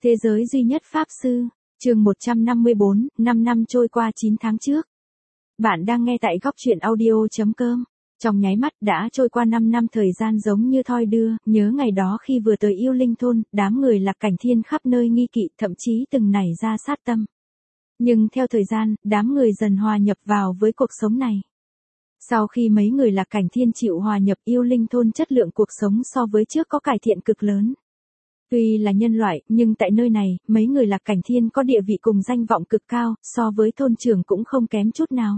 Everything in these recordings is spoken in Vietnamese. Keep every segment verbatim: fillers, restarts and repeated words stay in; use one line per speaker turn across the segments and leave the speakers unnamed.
Thế giới duy nhất Pháp Sư, chương một trăm năm mươi bốn, năm năm trôi qua chín tháng trước. Bạn đang nghe tại góc truyện audio.com. Trong nháy mắt đã trôi qua năm năm thời gian giống như thoi đưa, nhớ ngày đó khi vừa tới Yêu Linh thôn, đám người Lạc Cảnh Thiên khắp nơi nghi kỵ, thậm chí từng nảy ra sát tâm. Nhưng theo thời gian, đám người dần hòa nhập vào với cuộc sống này. Sau khi mấy người Lạc Cảnh Thiên chịu hòa nhập Yêu Linh thôn, chất lượng cuộc sống so với trước có cải thiện cực lớn. Tuy là nhân loại, nhưng tại nơi này, mấy người Lạc Cảnh Thiên có địa vị cùng danh vọng cực cao, so với thôn trưởng cũng không kém chút nào.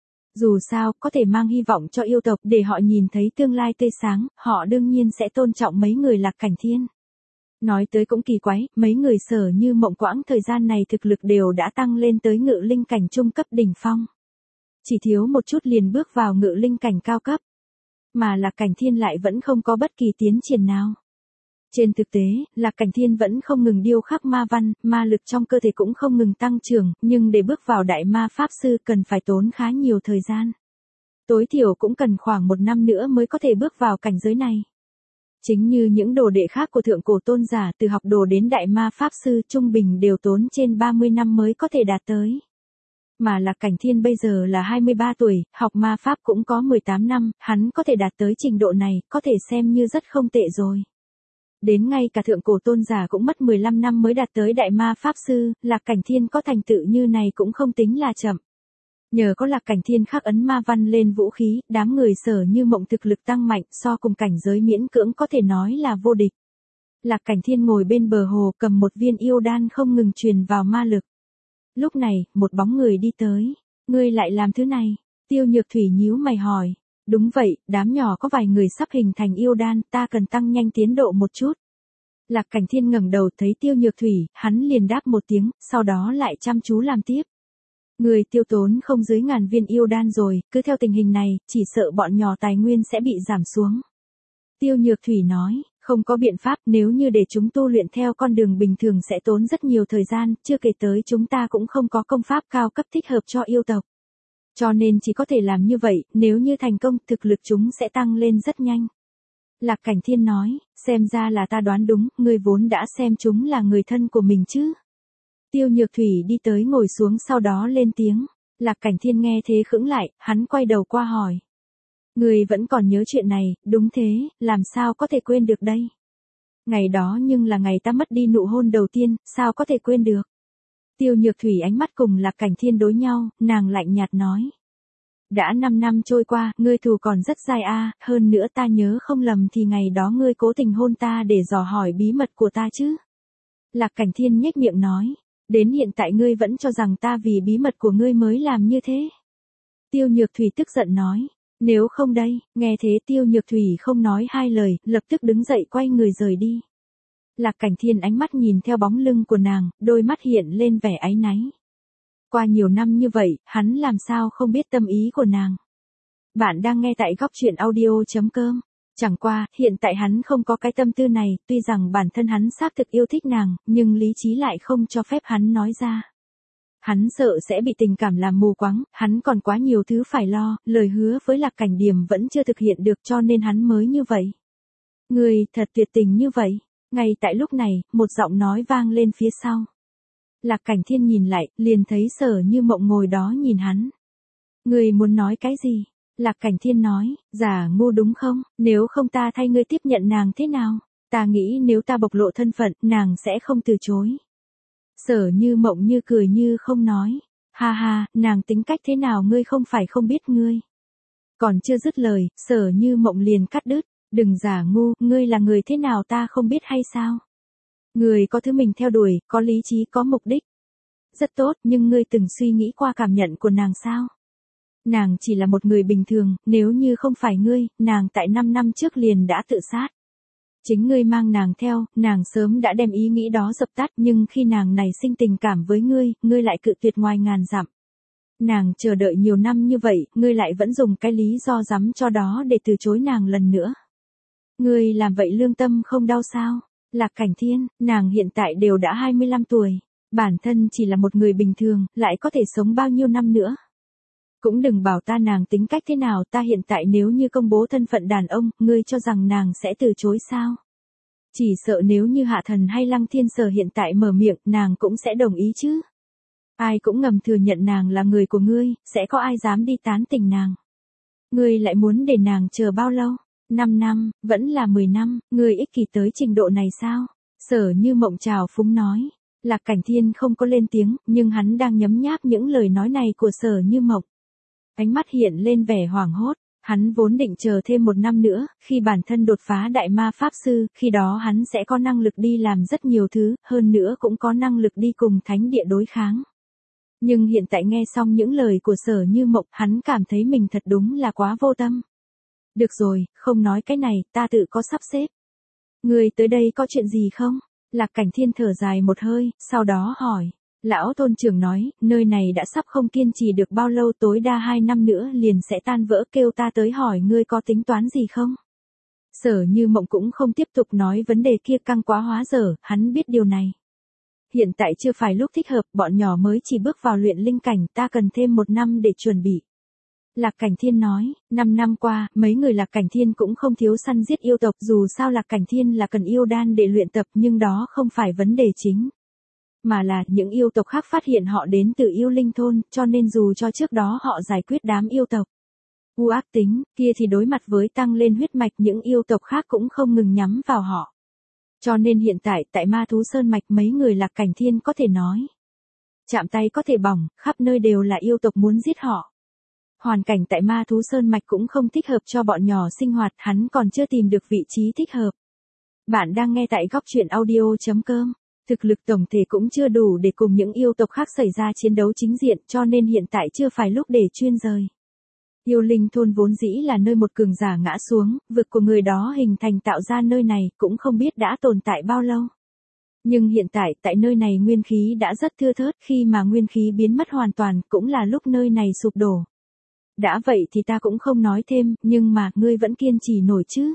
Dù sao, có thể mang hy vọng cho yêu tộc để họ nhìn thấy tương lai tươi sáng, họ đương nhiên sẽ tôn trọng mấy người Lạc Cảnh Thiên. Nói tới cũng kỳ quái, mấy người Sở Như Mộng quãng thời gian này thực lực đều đã tăng lên tới ngự linh cảnh trung cấp đỉnh phong. Chỉ thiếu một chút liền bước vào ngự linh cảnh cao cấp. Mà Lạc Cảnh Thiên lại vẫn không có bất kỳ tiến triển nào. Trên thực tế, Lạc Cảnh Thiên vẫn không ngừng điêu khắc ma văn, ma lực trong cơ thể cũng không ngừng tăng trưởng, nhưng để bước vào đại ma pháp sư cần phải tốn khá nhiều thời gian. Tối thiểu cũng cần khoảng một năm nữa mới có thể bước vào cảnh giới này. Chính như những đồ đệ khác của thượng cổ tôn giả, từ học đồ đến đại ma pháp sư trung bình đều tốn trên ba mươi năm mới có thể đạt tới. Mà Lạc Cảnh Thiên bây giờ là hai mươi ba tuổi, học ma pháp cũng có mười tám năm, hắn có thể đạt tới trình độ này, có thể xem như rất không tệ rồi. Đến ngay cả thượng cổ tôn giả cũng mất mười lăm năm mới đạt tới đại ma pháp sư, Lạc Cảnh Thiên có thành tựu như này cũng không tính là chậm. Nhờ có Lạc Cảnh Thiên khắc ấn ma văn lên vũ khí, đám người Sở Như Mộng thực lực tăng mạnh, so cùng cảnh giới miễn cưỡng có thể nói là vô địch. Lạc Cảnh Thiên ngồi bên bờ hồ cầm một viên yêu đan không ngừng truyền vào ma lực. Lúc này, một bóng người đi tới. Ngươi lại làm thứ này? Tiêu Nhược Thủy nhíu mày hỏi. Đúng vậy, đám nhỏ có vài người sắp hình thành yêu đan, ta cần tăng nhanh tiến độ một chút. Lạc Cảnh Thiên ngẩng đầu thấy Tiêu Nhược Thủy, hắn liền đáp một tiếng, sau đó lại chăm chú làm tiếp. Người tiêu tốn không dưới ngàn viên yêu đan rồi, cứ theo tình hình này, chỉ sợ bọn nhỏ tài nguyên sẽ bị giảm xuống. Tiêu Nhược Thủy nói, không có biện pháp, nếu như để chúng tu luyện theo con đường bình thường sẽ tốn rất nhiều thời gian, chưa kể tới chúng ta cũng không có công pháp cao cấp thích hợp cho yêu tộc. Cho nên chỉ có thể làm như vậy, nếu như thành công, thực lực chúng sẽ tăng lên rất nhanh. Lạc Cảnh Thiên nói, xem ra là ta đoán đúng, ngươi vốn đã xem chúng là người thân của mình chứ. Tiêu Nhược Thủy đi tới ngồi xuống sau đó lên tiếng. Lạc Cảnh Thiên nghe thế khựng lại, hắn quay đầu qua hỏi. Ngươi vẫn còn nhớ chuyện này, đúng thế, làm sao có thể quên được đây? Ngày đó nhưng là ngày ta mất đi nụ hôn đầu tiên, sao có thể quên được? Tiêu Nhược Thủy ánh mắt cùng Lạc Cảnh Thiên đối nhau, nàng lạnh nhạt nói. Đã năm năm trôi qua, ngươi thù còn rất dài a, hơn nữa ta nhớ không lầm thì ngày đó ngươi cố tình hôn ta để dò hỏi bí mật của ta chứ. Lạc Cảnh Thiên nhếch miệng nói, đến hiện tại ngươi vẫn cho rằng ta vì bí mật của ngươi mới làm như thế. Tiêu Nhược Thủy tức giận nói, nếu không đây, nghe thế Tiêu Nhược Thủy không nói hai lời, lập tức đứng dậy quay người rời đi. Lạc Cảnh Thiên ánh mắt nhìn theo bóng lưng của nàng, đôi mắt hiện lên vẻ áy náy. Qua nhiều năm như vậy, hắn làm sao không biết tâm ý của nàng. Bạn đang nghe tại góc truyện audio.com. Chẳng qua, hiện tại hắn không có cái tâm tư này, tuy rằng bản thân hắn xác thực yêu thích nàng, nhưng lý trí lại không cho phép hắn nói ra. Hắn sợ sẽ bị tình cảm làm mù quáng, hắn còn quá nhiều thứ phải lo, lời hứa với Lạc Cảnh Điềm vẫn chưa thực hiện được cho nên hắn mới như vậy. Người thật tuyệt tình như vậy. Ngay tại lúc này, một giọng nói vang lên phía sau. Lạc Cảnh Thiên nhìn lại, liền thấy Sở Như Mộng ngồi đó nhìn hắn. Người muốn nói cái gì? Lạc Cảnh Thiên nói, giả ngu đúng không, nếu không ta thay ngươi tiếp nhận nàng thế nào? Ta nghĩ nếu ta bộc lộ thân phận, nàng sẽ không từ chối. Sở Như Mộng như cười như không nói. Ha ha, nàng tính cách thế nào ngươi không phải không biết ngươi. Còn chưa dứt lời, Sở Như Mộng liền cắt đứt. Đừng giả ngu, ngươi là người thế nào ta không biết hay sao? Người có thứ mình theo đuổi, có lý trí có mục đích. Rất tốt, nhưng ngươi từng suy nghĩ qua cảm nhận của nàng sao? Nàng chỉ là một người bình thường, nếu như không phải ngươi, nàng tại năm năm trước liền đã tự sát. Chính ngươi mang nàng theo, nàng sớm đã đem ý nghĩ đó dập tắt, nhưng khi nàng này sinh tình cảm với ngươi, ngươi lại cự tuyệt ngoài ngàn dặm. Nàng chờ đợi nhiều năm như vậy, ngươi lại vẫn dùng cái lý do rắm cho đó để từ chối nàng lần nữa. Ngươi làm vậy lương tâm không đau sao? Lạc Cảnh Thiên, nàng hiện tại đều đã hai mươi lăm tuổi, bản thân chỉ là một người bình thường, lại có thể sống bao nhiêu năm nữa. Cũng đừng bảo ta nàng tính cách thế nào, ta hiện tại nếu như công bố thân phận đàn ông, ngươi cho rằng nàng sẽ từ chối sao? Chỉ sợ nếu như Hạ Thần hay Lăng Thiên Sở hiện tại mở miệng, nàng cũng sẽ đồng ý chứ. Ai cũng ngầm thừa nhận nàng là người của ngươi, sẽ có ai dám đi tán tỉnh nàng. Ngươi lại muốn để nàng chờ bao lâu? năm năm, vẫn là mười năm, ngươi ích kỷ tới trình độ này sao? Sở Như Mộng trào phúng nói. Lạc Cảnh Thiên không có lên tiếng, nhưng hắn đang nhấm nháp những lời nói này của Sở Như Mộng. Ánh mắt hiện lên vẻ hoảng hốt, hắn vốn định chờ thêm một năm nữa, khi bản thân đột phá đại ma pháp sư, khi đó hắn sẽ có năng lực đi làm rất nhiều thứ, hơn nữa cũng có năng lực đi cùng thánh địa đối kháng. Nhưng hiện tại nghe xong những lời của Sở Như Mộng, hắn cảm thấy mình thật đúng là quá vô tâm. Được rồi, không nói cái này, ta tự có sắp xếp. Người tới đây có chuyện gì không? Lạc Cảnh Thiên thở dài một hơi, sau đó hỏi. Lão thôn trưởng nói, nơi này đã sắp không kiên trì được bao lâu, tối đa hai năm nữa liền sẽ tan vỡ, kêu ta tới hỏi ngươi có tính toán gì không? Sở Như Mộng cũng không tiếp tục nói vấn đề kia, căng quá hóa dở, hắn biết điều này. Hiện tại chưa phải lúc thích hợp, bọn nhỏ mới chỉ bước vào luyện linh cảnh, ta cần thêm một năm để chuẩn bị. Lạc Cảnh Thiên nói, năm năm qua, mấy người Lạc Cảnh Thiên cũng không thiếu săn giết yêu tộc, dù sao Lạc Cảnh Thiên là cần yêu đan để luyện tập, nhưng đó không phải vấn đề chính. Mà là, những yêu tộc khác phát hiện họ đến từ yêu linh thôn, cho nên dù cho trước đó họ giải quyết đám yêu tộc u ác tính, kia thì đối mặt với tăng lên huyết mạch, những yêu tộc khác cũng không ngừng nhắm vào họ. Cho nên hiện tại, tại Ma Thú Sơn Mạch, mấy người Lạc Cảnh Thiên có thể nói. Chạm tay có thể bỏng, khắp nơi đều là yêu tộc muốn giết họ. Hoàn cảnh tại Ma Thú Sơn Mạch cũng không thích hợp cho bọn nhỏ sinh hoạt, hắn còn chưa tìm được vị trí thích hợp. Bạn đang nghe tại góc truyện audio chấm com. Thực lực tổng thể cũng chưa đủ để cùng những yêu tộc khác xảy ra chiến đấu chính diện, cho nên hiện tại chưa phải lúc để chuyên rời. Yêu linh thôn vốn dĩ là nơi một cường giả ngã xuống, vực của người đó hình thành tạo ra nơi này, cũng không biết đã tồn tại bao lâu. Nhưng hiện tại, tại nơi này nguyên khí đã rất thưa thớt, khi mà nguyên khí biến mất hoàn toàn, cũng là lúc nơi này sụp đổ. Đã vậy thì ta cũng không nói thêm, nhưng mà, ngươi vẫn kiên trì nổi chứ?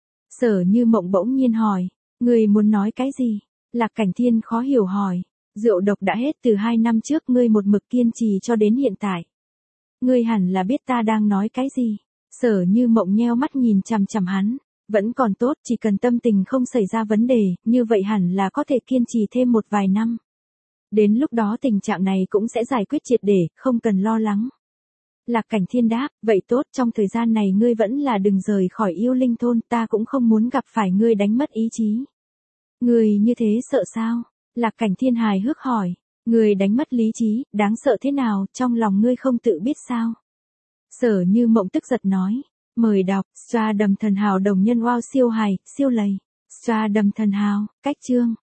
Sở Như Mộng bỗng nhiên hỏi, ngươi muốn nói cái gì? Lạc Cảnh Thiên khó hiểu hỏi, rượu độc đã hết từ hai năm trước, ngươi một mực kiên trì cho đến hiện tại. Ngươi hẳn là biết ta đang nói cái gì. Sở Như Mộng nheo mắt nhìn chằm chằm hắn, vẫn còn tốt, chỉ cần tâm tình không xảy ra vấn đề, như vậy hẳn là có thể kiên trì thêm một vài năm. Đến lúc đó tình trạng này cũng sẽ giải quyết triệt để, không cần lo lắng. Lạc Cảnh Thiên đáp, vậy tốt, trong thời gian này ngươi vẫn là đừng rời khỏi yêu linh thôn, ta cũng không muốn gặp phải ngươi đánh mất ý chí. Ngươi như thế sợ sao? Lạc Cảnh Thiên hài hước hỏi, ngươi đánh mất lý trí, đáng sợ thế nào, trong lòng ngươi không tự biết sao? Sở Như Mộng tức giật nói, mời đọc, Stra Đầm Thần Hào đồng nhân wow siêu hài, siêu lầy. Stra Đầm Thần Hào, cách chương.